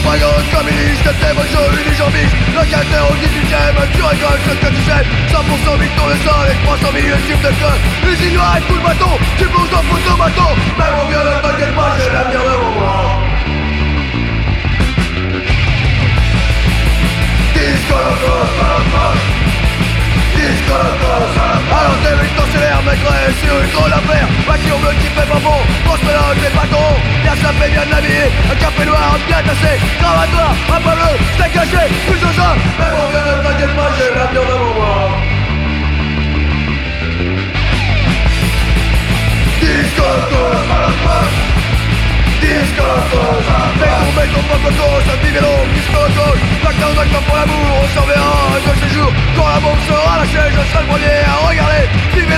propagande communiste, t'es bonjour, unijambiste. Locataire au 18ème, tu récoltes ce que tu jettes. 100% mytho le sol et 300 millésimes de code. Usine noire et coup de bâton, tu bouges dans photo bateau. Mais mon vieux, ne t'inquiète pas, j'ai l'avenir devant moi. Disco Locos, alors t'es vite dans l'air, maîtresse, sur une grande affaire. Vacuum bleu qui fait pas bon, grosse mélange des patrons. Bien sapé, bien habillé, un café noir bien tassé. Cravate noire, un pas bleu, c'est caché, plus de ça. Mais mon vieux, ne t'inquiète pas, j'ai l'avenir devant moi. Disco Locos, Disco Locos, mets ton propre cause, un vélo, Disco Locos. Lockdown, lockdown pour l'amour, on s'en verra un seul séjour. Quand la bombe sera lâchée, je serai le premier à regarder.